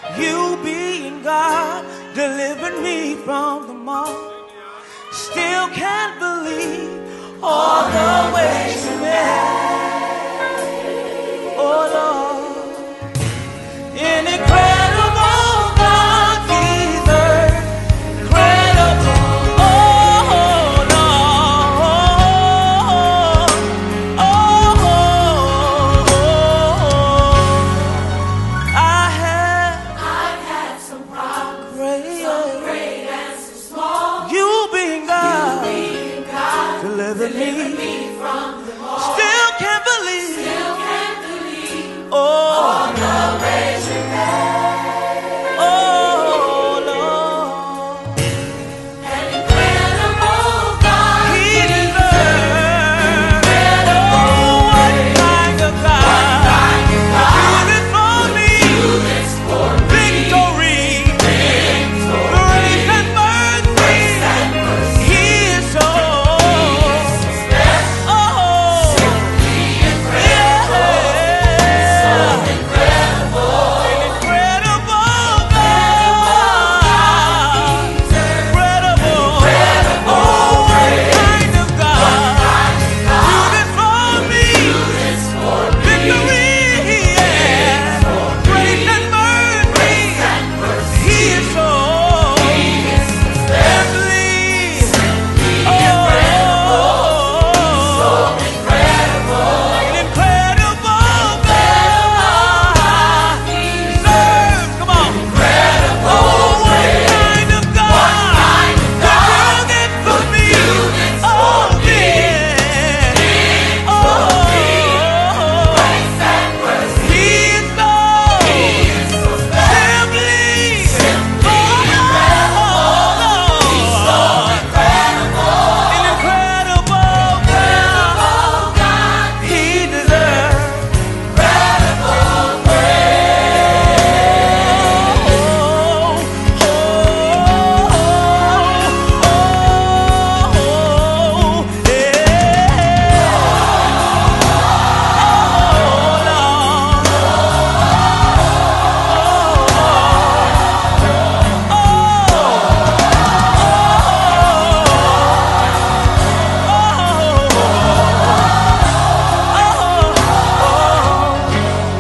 You being God delivered me from the mob. Still can't believe all the ways you made. Oh Lord, incredible God, Jesus, incredible. Oh Lord, I've had some problems, some great and some small. You being God, delivered me from them all. Still can't believe. All the ways you made. Oh Lord, an incredible God. He deserves. Oh, what kind of God? Do this for me. Victory. Grace and mercy. He is so.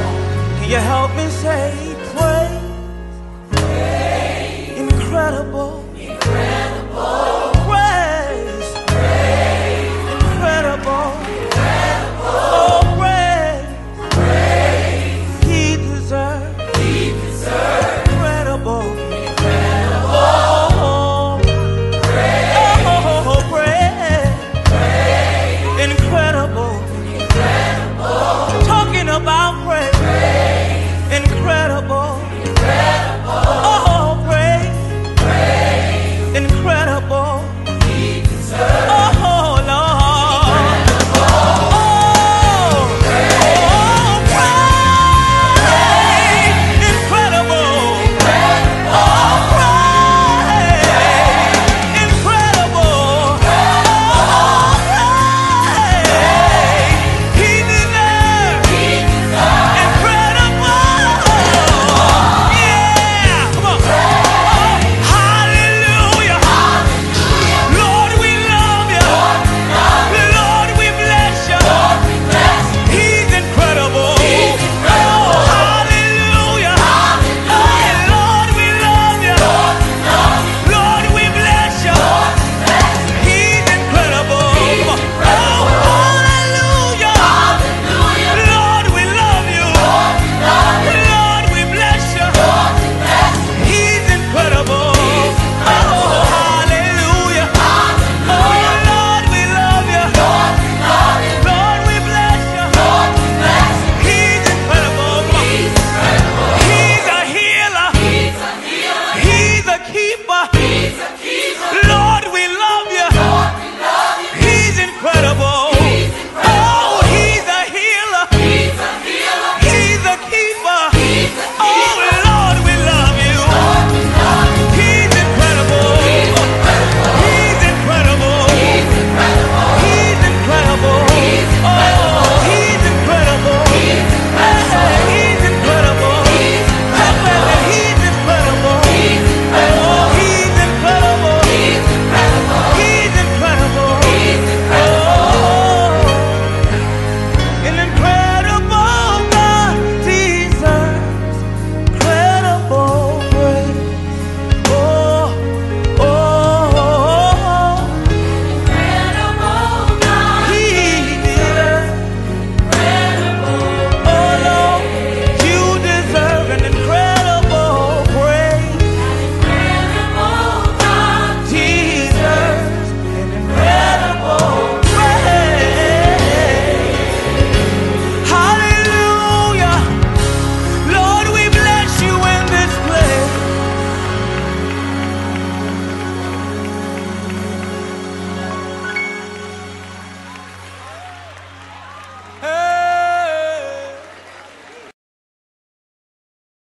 Help me say praise, incredible.